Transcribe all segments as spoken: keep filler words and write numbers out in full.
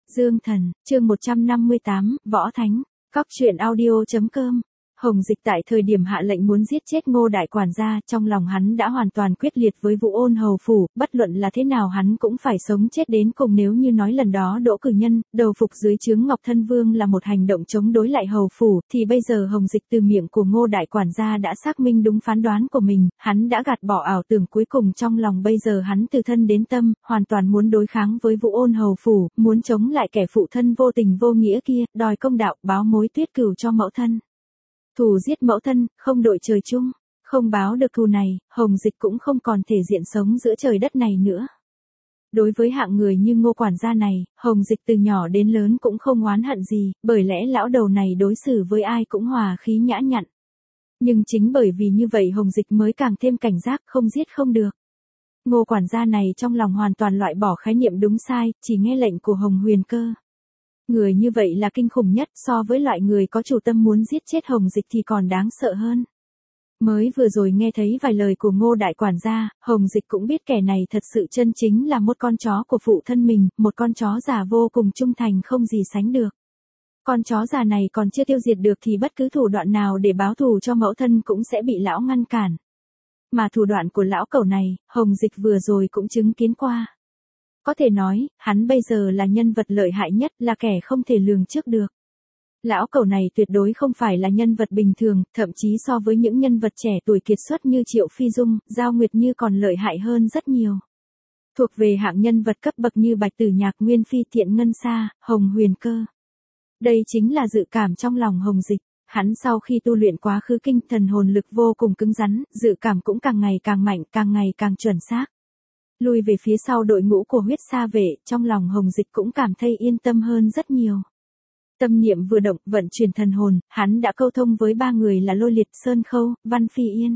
Dương Thần, chương một trăm năm mươi tám, Võ Thánh, Cóc truyện audio chấm com. Hồng Dịch tại thời điểm hạ lệnh muốn giết chết Ngô đại quản gia, trong lòng hắn đã hoàn toàn quyết liệt với Vũ Ôn hầu phủ, bất luận là thế nào hắn cũng phải sống chết đến cùng. Nếu như nói lần đó Đỗ Cử Nhân, đầu phục dưới trướng Ngọc Thân Vương là một hành động chống đối lại hầu phủ, thì bây giờ Hồng Dịch từ miệng của Ngô đại quản gia đã xác minh đúng phán đoán của mình, hắn đã gạt bỏ ảo tưởng cuối cùng trong lòng. Bây giờ hắn từ thân đến tâm, hoàn toàn muốn đối kháng với Vũ Ôn hầu phủ, muốn chống lại kẻ phụ thân vô tình vô nghĩa kia, đòi công đạo, báo mối tuyết cửu cho mẫu thân. Thù giết mẫu thân, không đội trời chung, không báo được thù này, Hồng Dịch cũng không còn thể diện sống giữa trời đất này nữa. Đối với hạng người như Ngô quản gia này, Hồng Dịch từ nhỏ đến lớn cũng không oán hận gì, bởi lẽ lão đầu này đối xử với ai cũng hòa khí nhã nhặn. Nhưng chính bởi vì như vậy Hồng Dịch mới càng thêm cảnh giác, không giết không được. Ngô quản gia này trong lòng hoàn toàn loại bỏ khái niệm đúng sai, chỉ nghe lệnh của Hồng Huyền Cơ. Người như vậy là kinh khủng nhất, so với loại người có chủ tâm muốn giết chết Hồng Dịch thì còn đáng sợ hơn. Mới vừa rồi nghe thấy vài lời của Ngô đại quản gia, Hồng Dịch cũng biết kẻ này thật sự chân chính là một con chó của phụ thân mình, một con chó già vô cùng trung thành không gì sánh được. Con chó già này còn chưa tiêu diệt được thì bất cứ thủ đoạn nào để báo thù cho mẫu thân cũng sẽ bị lão ngăn cản. Mà thủ đoạn của lão cẩu này, Hồng Dịch vừa rồi cũng chứng kiến qua. Có thể nói, hắn bây giờ là nhân vật lợi hại nhất, là kẻ không thể lường trước được. Lão cẩu này tuyệt đối không phải là nhân vật bình thường, thậm chí so với những nhân vật trẻ tuổi kiệt xuất như Triệu Phi Dung, Giao Nguyệt Như còn lợi hại hơn rất nhiều. Thuộc về hạng nhân vật cấp bậc như Bạch Tử Nhạc, Nguyên Phi, Thiện Ngân Sa, Hồng Huyền Cơ. Đây chính là dự cảm trong lòng Hồng Dịch. Hắn sau khi tu luyện quá khứ kinh, thần hồn lực vô cùng cứng rắn, dự cảm cũng càng ngày càng mạnh, càng ngày càng chuẩn xác. Lùi về phía sau đội ngũ của huyết sa vệ, trong lòng Hồng Dịch cũng cảm thấy yên tâm hơn rất nhiều. Tâm niệm vừa động, vận chuyển thần hồn, hắn đã câu thông với ba người là Lôi Liệt, Sơn Khâu, Văn Phi Yên.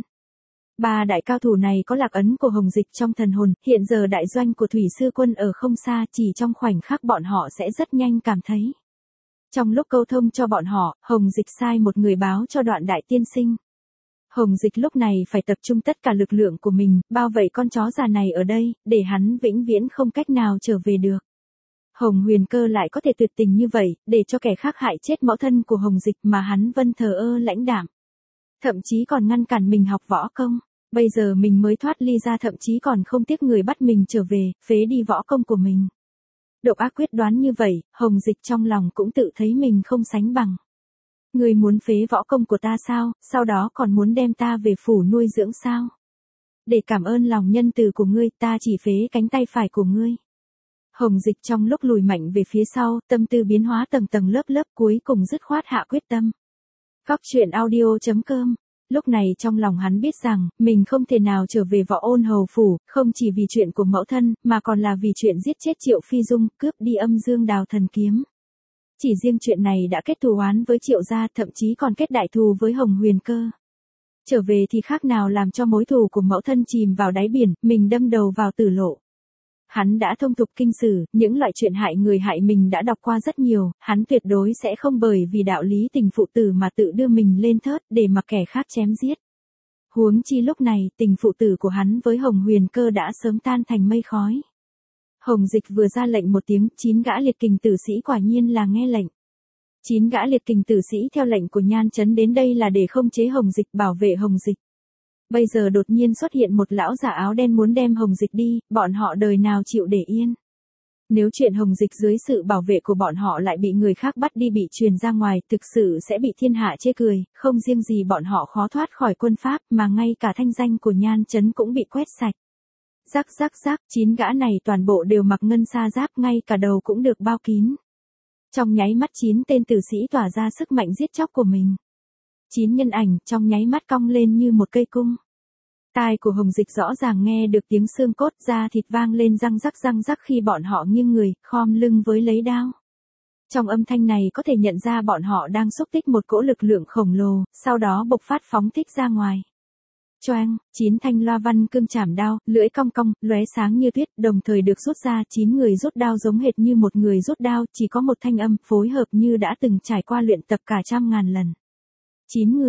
Ba đại cao thủ này có lạc ấn của Hồng Dịch trong thần hồn, hiện giờ đại doanh của Thủy Sư Quân ở không xa, chỉ trong khoảnh khắc bọn họ sẽ rất nhanh cảm thấy. Trong lúc câu thông cho bọn họ, Hồng Dịch sai một người báo cho Đoạn Đại Tiên Sinh. Hồng Dịch lúc này phải tập trung tất cả lực lượng của mình, bao vây con chó già này ở đây, để hắn vĩnh viễn không cách nào trở về được. Hồng Huyền Cơ lại có thể tuyệt tình như vậy, để cho kẻ khác hại chết mẫu thân của Hồng Dịch mà hắn vẫn thờ ơ lãnh đạm. Thậm chí còn ngăn cản mình học võ công, bây giờ mình mới thoát ly ra, thậm chí còn không tiếc người bắt mình trở về, phế đi võ công của mình. Độc ác quyết đoán như vậy, Hồng Dịch trong lòng cũng tự thấy mình không sánh bằng. Ngươi muốn phế võ công của ta sao, sau đó còn muốn đem ta về phủ nuôi dưỡng sao? Để cảm ơn lòng nhân từ của ngươi, ta chỉ phế cánh tay phải của ngươi. Hồng Dịch trong lúc lùi mạnh về phía sau, tâm tư biến hóa tầng tầng lớp lớp, cuối cùng dứt khoát hạ quyết tâm. Cóc truyện audio chấm com. Lúc này trong lòng hắn biết rằng, mình không thể nào trở về Võ Ôn hầu phủ, không chỉ vì chuyện của mẫu thân, mà còn là vì chuyện giết chết Triệu Phi Dung, cướp đi Âm Dương Đào Thần Kiếm. Chỉ riêng chuyện này đã kết thù oán với Triệu gia, thậm chí còn kết đại thù với Hồng Huyền Cơ. Trở về thì khác nào làm cho mối thù của mẫu thân chìm vào đáy biển, mình đâm đầu vào tử lộ. Hắn đã thông thục kinh sử, những loại chuyện hại người hại mình đã đọc qua rất nhiều, hắn tuyệt đối sẽ không bởi vì đạo lý tình phụ tử mà tự đưa mình lên thớt để mặc kẻ khác chém giết. Huống chi lúc này, tình phụ tử của hắn với Hồng Huyền Cơ đã sớm tan thành mây khói. Hồng Dịch vừa ra lệnh một tiếng, chín gã liệt kình tử sĩ quả nhiên là nghe lệnh. Chín gã liệt kình tử sĩ theo lệnh của Nhan Chấn đến đây là để khống chế Hồng Dịch, bảo vệ Hồng Dịch. Bây giờ đột nhiên xuất hiện một lão giả áo đen muốn đem Hồng Dịch đi, bọn họ đời nào chịu để yên. Nếu chuyện Hồng Dịch dưới sự bảo vệ của bọn họ lại bị người khác bắt đi, bị truyền ra ngoài, thực sự sẽ bị thiên hạ chê cười, không riêng gì bọn họ khó thoát khỏi quân pháp, mà ngay cả thanh danh của Nhan Chấn cũng bị quét sạch. Rắc rắc rắc, chín gã này toàn bộ đều mặc ngân sa giáp, ngay cả đầu cũng được bao kín. Trong nháy mắt chín tên tử sĩ tỏa ra sức mạnh giết chóc của mình. Chín nhân ảnh trong nháy mắt cong lên như một cây cung. Tai của Hồng Dịch rõ ràng nghe được tiếng xương cốt, da thịt vang lên răng rắc răng rắc khi bọn họ nghiêng người, khom lưng với lấy đao. Trong âm thanh này có thể nhận ra bọn họ đang xúc tích một cỗ lực lượng khổng lồ, sau đó bộc phát phóng thích ra ngoài. Choang, chín thanh loa văn cương chảm đao, lưỡi cong cong, lóe sáng như tuyết, đồng thời được rút ra, chín người rút đao giống hệt như một người rút đao, chỉ có một thanh âm, phối hợp như đã từng trải qua luyện tập cả trăm ngàn lần. Chín người,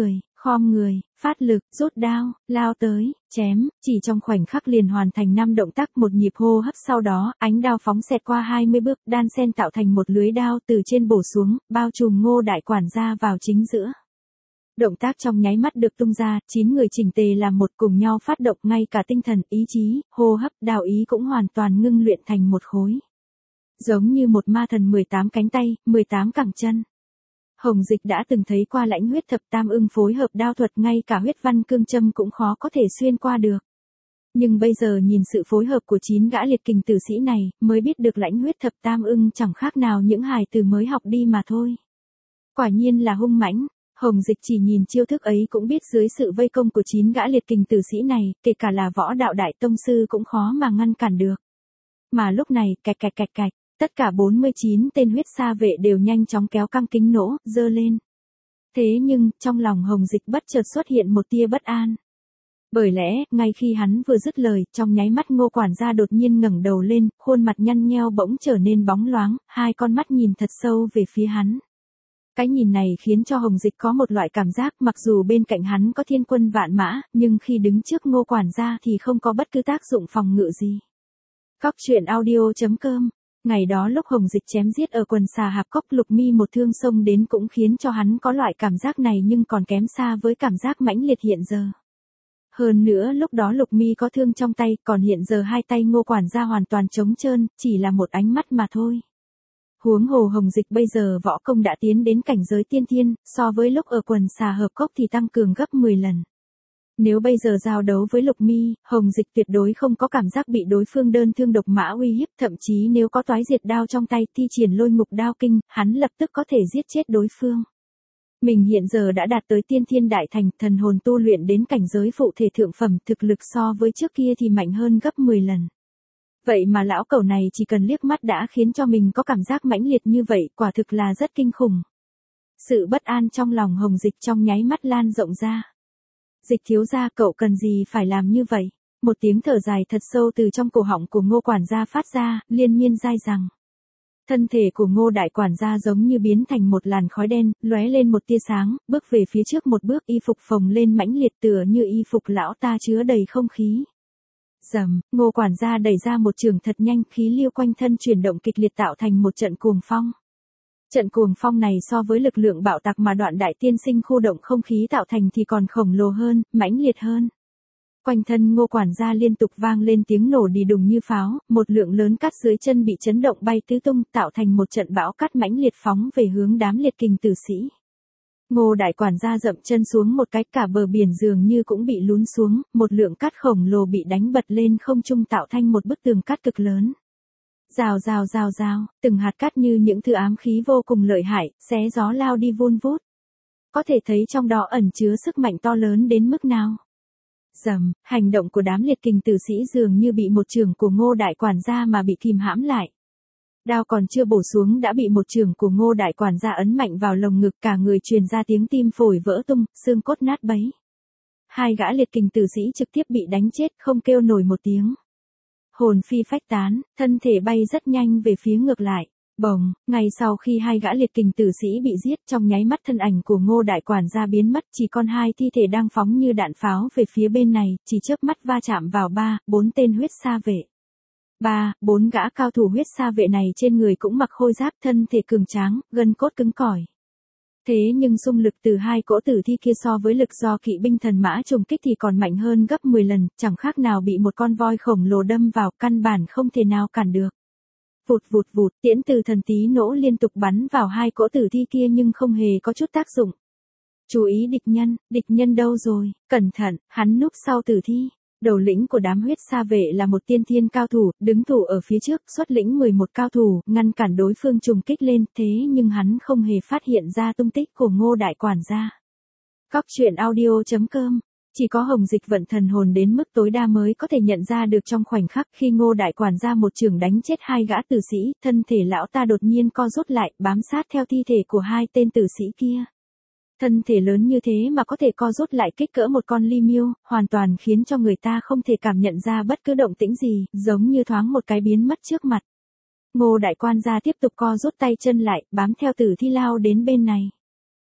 khom người, phát lực, rút đao, lao tới, chém, chỉ trong khoảnh khắc liền hoàn thành năm động tác một nhịp hô hấp sau đó, ánh đao phóng xẹt qua hai mươi bước, đan xen tạo thành một lưới đao từ trên bổ xuống, bao trùm Ngô đại quản gia vào chính giữa. Động tác trong nháy mắt được tung ra, chín người chỉnh tề làm một cùng nhau phát động ngay cả tinh thần, ý chí, hô hấp, đao ý cũng hoàn toàn ngưng luyện thành một khối. Giống như một ma thần mười tám cánh tay, mười tám cẳng chân. Hồng Dịch đã từng thấy qua lãnh huyết thập tam ưng phối hợp đao thuật ngay cả huyết văn cương châm cũng khó có thể xuyên qua được. Nhưng bây giờ nhìn sự phối hợp của chín gã liệt kình tử sĩ này, mới biết được lãnh huyết thập tam ưng chẳng khác nào những hài từ mới học đi mà thôi. Quả nhiên là hung mãnh. Hồng Dịch chỉ nhìn chiêu thức ấy cũng biết dưới sự vây công của chín gã liệt kình tử sĩ này, kể cả là võ đạo đại tông sư cũng khó mà ngăn cản được. Mà lúc này, cạch cạch cạch cạch, tất cả bốn mươi chín tên huyết sa vệ đều nhanh chóng kéo căng kính nỗ, giơ lên. Thế nhưng, trong lòng Hồng Dịch bất chợt xuất hiện một tia bất an. Bởi lẽ, ngay khi hắn vừa dứt lời, trong nháy mắt Ngô quản gia đột nhiên ngẩng đầu lên, khuôn mặt nhăn nheo bỗng trở nên bóng loáng, hai con mắt nhìn thật sâu về phía hắn. Cái nhìn này khiến cho Hồng Dịch có một loại cảm giác mặc dù bên cạnh hắn có thiên quân vạn mã, nhưng khi đứng trước Ngô quản gia thì không có bất cứ tác dụng phòng ngự gì. Cóc truyện audio chấm com. Ngày đó lúc Hồng Dịch chém giết ở quần xà hạp cốc, Lục Mi một thương xông đến cũng khiến cho hắn có loại cảm giác này nhưng còn kém xa với cảm giác mãnh liệt hiện giờ. Hơn nữa lúc đó Lục Mi có thương trong tay, còn hiện giờ hai tay Ngô quản gia hoàn toàn trống trơn, chỉ là một ánh mắt mà thôi. Huống hồ Hồng Dịch bây giờ võ công đã tiến đến cảnh giới tiên thiên, so với lúc ở quần xà hợp cốc thì tăng cường gấp mười lần. Nếu bây giờ giao đấu với Lục Mi, Hồng Dịch tuyệt đối không có cảm giác bị đối phương đơn thương độc mã uy hiếp, thậm chí nếu có toái diệt đao trong tay thi triển lôi ngục đao kinh, hắn lập tức có thể giết chết đối phương. Mình hiện giờ đã đạt tới tiên thiên đại thành, thần hồn tu luyện đến cảnh giới phụ thể thượng phẩm, thực lực so với trước kia thì mạnh hơn gấp mười lần. Vậy mà lão cẩu này chỉ cần liếc mắt đã khiến cho mình có cảm giác mãnh liệt như vậy, quả thực là rất kinh khủng. Sự bất an trong lòng Hồng Dịch trong nháy mắt lan rộng ra. Dịch thiếu gia, cậu cần gì phải làm như vậy? Một tiếng thở dài thật sâu từ trong cổ họng của Ngô quản gia phát ra, liên miên dai rằng. Thân thể của Ngô đại quản gia giống như biến thành một làn khói đen, lóe lên một tia sáng, bước về phía trước một bước, y phục phồng lên mãnh liệt tựa như y phục lão ta chứa đầy không khí. Rầm, Ngô quản gia đẩy ra một trường thật nhanh, khí lưu quanh thân chuyển động kịch liệt tạo thành một trận cuồng phong. Trận cuồng phong này so với lực lượng bạo tạc mà Đoạn Đại Tiên Sinh khu động không khí tạo thành thì còn khổng lồ hơn, mãnh liệt hơn. Quanh thân Ngô quản gia liên tục vang lên tiếng nổ đi đùng như pháo, một lượng lớn cát dưới chân bị chấn động bay tứ tung, tạo thành một trận bão cát mãnh liệt phóng về hướng đám liệt kình tử sĩ. Ngô đại quản gia dậm chân xuống một cái, cả bờ biển dường như cũng bị lún xuống, một lượng cát khổng lồ bị đánh bật lên không trung tạo thành một bức tường cát cực lớn. Rào rào rào rào, từng hạt cát như những thứ ám khí vô cùng lợi hại, xé gió lao đi vun vút. Có thể thấy trong đó ẩn chứa sức mạnh to lớn đến mức nào. Rầm, hành động của đám liệt kình tử sĩ dường như bị một chưởng của Ngô đại quản gia mà bị kìm hãm lại. Đao còn chưa bổ xuống đã bị một chưởng của Ngô đại quản gia ấn mạnh vào lồng ngực, cả người truyền ra tiếng tim phổi vỡ tung, xương cốt nát bấy. Hai gã liệt kình tử sĩ trực tiếp bị đánh chết, không kêu nổi một tiếng. Hồn phi phách tán, thân thể bay rất nhanh về phía ngược lại. Bồng, ngay sau khi hai gã liệt kình tử sĩ bị giết, trong nháy mắt thân ảnh của Ngô đại quản gia biến mất, chỉ còn hai thi thể đang phóng như đạn pháo về phía bên này, chỉ chớp mắt va chạm vào ba, bốn tên huyết sa vệ. Ba, bốn gã cao thủ huyết sa vệ này trên người cũng mặc khôi giáp, thân thể cường tráng, gân cốt cứng cỏi. Thế nhưng xung lực từ hai cỗ tử thi kia so với lực do kỵ binh thần mã trùng kích thì còn mạnh hơn gấp mười lần, chẳng khác nào bị một con voi khổng lồ đâm vào, căn bản không thể nào cản được. Vụt vụt vụt, tiễn từ thần tí nỗ liên tục bắn vào hai cỗ tử thi kia nhưng không hề có chút tác dụng. Chú ý địch nhân, địch nhân đâu rồi, cẩn thận, hắn núp sau tử thi. Đầu lĩnh của đám huyết sa vệ là một tiên thiên cao thủ, đứng thủ ở phía trước, xuất lĩnh mười một cao thủ, ngăn cản đối phương trùng kích lên, thế nhưng hắn không hề phát hiện ra tung tích của Ngô đại quản gia. Cóc truyện audio chấm com. Chỉ có Hồng Dịch vận thần hồn đến mức tối đa mới có thể nhận ra được trong khoảnh khắc khi Ngô đại quản gia một chưởng đánh chết hai gã tử sĩ, thân thể lão ta đột nhiên co rút lại, bám sát theo thi thể của hai tên tử sĩ kia. Thân thể lớn như thế mà có thể co rút lại kích cỡ một con ly miêu, hoàn toàn khiến cho người ta không thể cảm nhận ra bất cứ động tĩnh gì, giống như thoáng một cái biến mất trước mặt. Ngô đại quản gia tiếp tục co rút tay chân lại, bám theo tử thi lao đến bên này.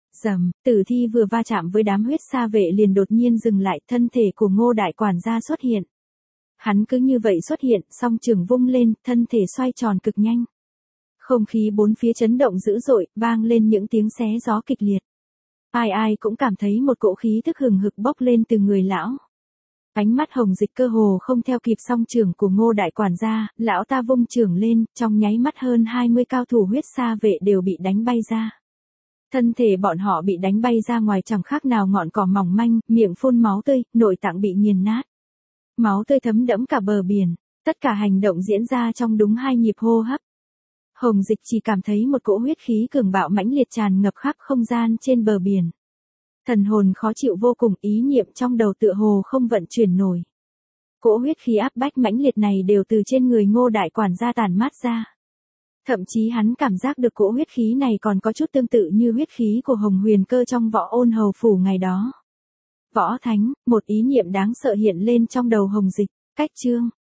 Rầm, tử thi vừa va chạm với đám huyết sa vệ liền đột nhiên dừng lại, thân thể của Ngô đại quản gia xuất hiện. Hắn cứ như vậy xuất hiện, song trường vung lên, thân thể xoay tròn cực nhanh. Không khí bốn phía chấn động dữ dội, vang lên những tiếng xé gió kịch liệt. Ai ai cũng cảm thấy một cỗ khí thức hừng hực bốc lên từ người lão. Ánh mắt Hồng Dịch cơ hồ không theo kịp song trường của Ngô đại quản gia, lão ta vung trường lên, trong nháy mắt hơn hai mươi cao thủ huyết sa vệ đều bị đánh bay ra. Thân thể bọn họ bị đánh bay ra ngoài chẳng khác nào ngọn cỏ mỏng manh, miệng phun máu tươi, nội tạng bị nghiền nát. Máu tươi thấm đẫm cả bờ biển, tất cả hành động diễn ra trong đúng hai nhịp hô hấp. Hồng Dịch chỉ cảm thấy một cỗ huyết khí cường bạo mãnh liệt tràn ngập khắp không gian trên bờ biển. Thần hồn khó chịu vô cùng, ý niệm trong đầu tựa hồ không vận chuyển nổi. Cỗ huyết khí áp bách mãnh liệt này đều từ trên người Ngô đại quản gia tản mát ra. Thậm chí hắn cảm giác được cỗ huyết khí này còn có chút tương tự như huyết khí của Hồng Huyền Cơ trong Võ Ôn Hầu phủ ngày đó. Võ Thánh, một ý niệm đáng sợ hiện lên trong đầu Hồng Dịch, cách chương.